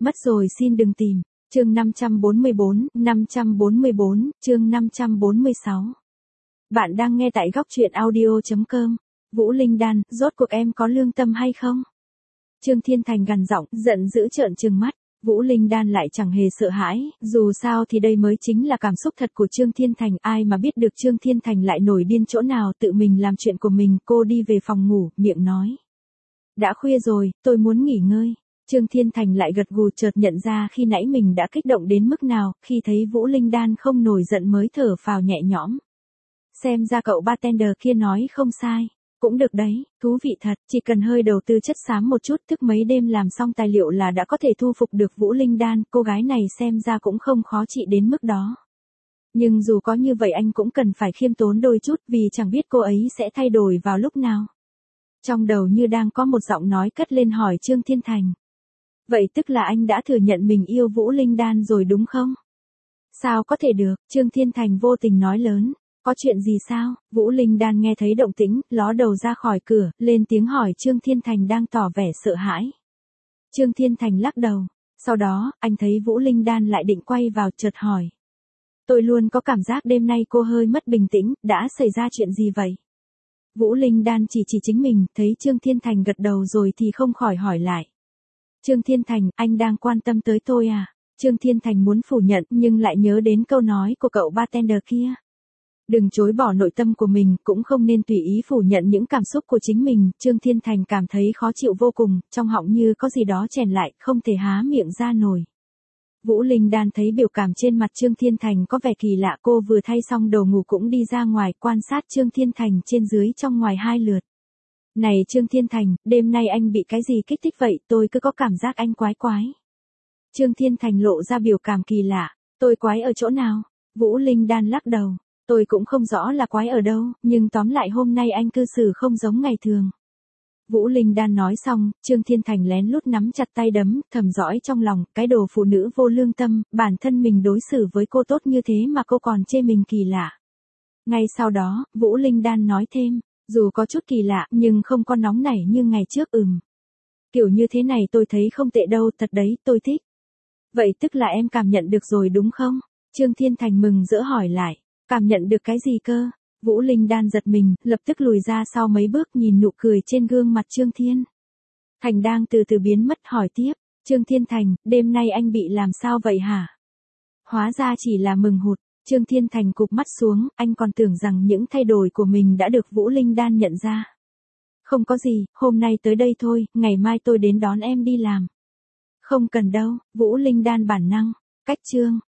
Mất rồi xin đừng tìm. Chương 544, chương 546. Bạn đang nghe tại góc truyện audio.com. Vũ Linh Đan, rốt cuộc em có lương tâm hay không? Trương Thiên Thành gằn giọng, giận dữ trợn trừng mắt. Vũ Linh Đan lại chẳng hề sợ hãi, dù sao thì đây mới chính là cảm xúc thật của Trương Thiên Thành, ai mà biết được Trương Thiên Thành lại nổi điên chỗ nào, tự mình làm chuyện của mình. Cô đi về phòng ngủ, miệng nói: đã khuya rồi, tôi muốn nghỉ ngơi. Trương Thiên Thành lại gật gù, chợt nhận ra khi nãy mình đã kích động đến mức nào, khi thấy Vũ Linh Đan không nổi giận mới thở phào nhẹ nhõm. Xem ra cậu bartender kia nói không sai. Cũng được đấy, thú vị thật, chỉ cần hơi đầu tư chất xám một chút, thức mấy đêm làm xong tài liệu là đã có thể thu phục được Vũ Linh Đan, cô gái này xem ra cũng không khó trị đến mức đó. Nhưng dù có như vậy anh cũng cần phải khiêm tốn đôi chút, vì chẳng biết cô ấy sẽ thay đổi vào lúc nào. Trong đầu như đang có một giọng nói cất lên hỏi Trương Thiên Thành. Vậy tức là anh đã thừa nhận mình yêu Vũ Linh Đan rồi đúng không? Sao có thể được, Trương Thiên Thành vô tình nói lớn. Có chuyện gì sao? Vũ Linh Đan nghe thấy động tĩnh, ló đầu ra khỏi cửa, lên tiếng hỏi Trương Thiên Thành đang tỏ vẻ sợ hãi. Trương Thiên Thành lắc đầu. Sau đó, anh thấy Vũ Linh Đan lại định quay vào, chợt hỏi. Tôi luôn có cảm giác đêm nay cô hơi mất bình tĩnh, đã xảy ra chuyện gì vậy? Vũ Linh Đan chỉ chính mình, thấy Trương Thiên Thành gật đầu rồi thì không khỏi hỏi lại. Trương Thiên Thành, anh đang quan tâm tới tôi à? Trương Thiên Thành muốn phủ nhận nhưng lại nhớ đến câu nói của cậu bartender kia. Đừng chối bỏ nội tâm của mình, cũng không nên tùy ý phủ nhận những cảm xúc của chính mình. Trương Thiên Thành cảm thấy khó chịu vô cùng, trong họng như có gì đó chèn lại, không thể há miệng ra nổi. Vũ Linh Đan thấy biểu cảm trên mặt Trương Thiên Thành có vẻ kỳ lạ, cô vừa thay xong đồ ngủ cũng đi ra ngoài quan sát Trương Thiên Thành trên dưới trong ngoài 2 lượt. Này Trương Thiên Thành, đêm nay anh bị cái gì kích thích vậy, tôi cứ có cảm giác anh quái quái. Trương Thiên Thành lộ ra biểu cảm kỳ lạ, tôi quái ở chỗ nào? Vũ Linh Đan lắc đầu, tôi cũng không rõ là quái ở đâu, nhưng tóm lại hôm nay anh cư xử không giống ngày thường. Vũ Linh Đan nói xong, Trương Thiên Thành lén lút nắm chặt tay đấm, thầm dõi trong lòng, cái đồ phụ nữ vô lương tâm, bản thân mình đối xử với cô tốt như thế mà cô còn chê mình kỳ lạ. Ngay sau đó, Vũ Linh Đan nói thêm, dù có chút kỳ lạ, nhưng không có nóng nảy như ngày trước. Kiểu như thế này tôi thấy không tệ đâu, thật đấy, tôi thích. Vậy tức là em cảm nhận được rồi đúng không? Trương Thiên Thành mừng rỡ hỏi lại, cảm nhận được cái gì cơ? Vũ Linh Đan giật mình, lập tức lùi ra sau mấy bước, nhìn nụ cười trên gương mặt Trương Thiên Thành đang từ từ biến mất, hỏi tiếp, Trương Thiên Thành, đêm nay anh bị làm sao vậy hả? Hóa ra chỉ là mừng hụt. Trương Thiên Thành cụp mắt xuống, anh còn tưởng rằng những thay đổi của mình đã được Vũ Linh Đan nhận ra. Không có gì, hôm nay tới đây thôi, ngày mai tôi đến đón em đi làm. Không cần đâu, Vũ Linh Đan bản năng. Cách chương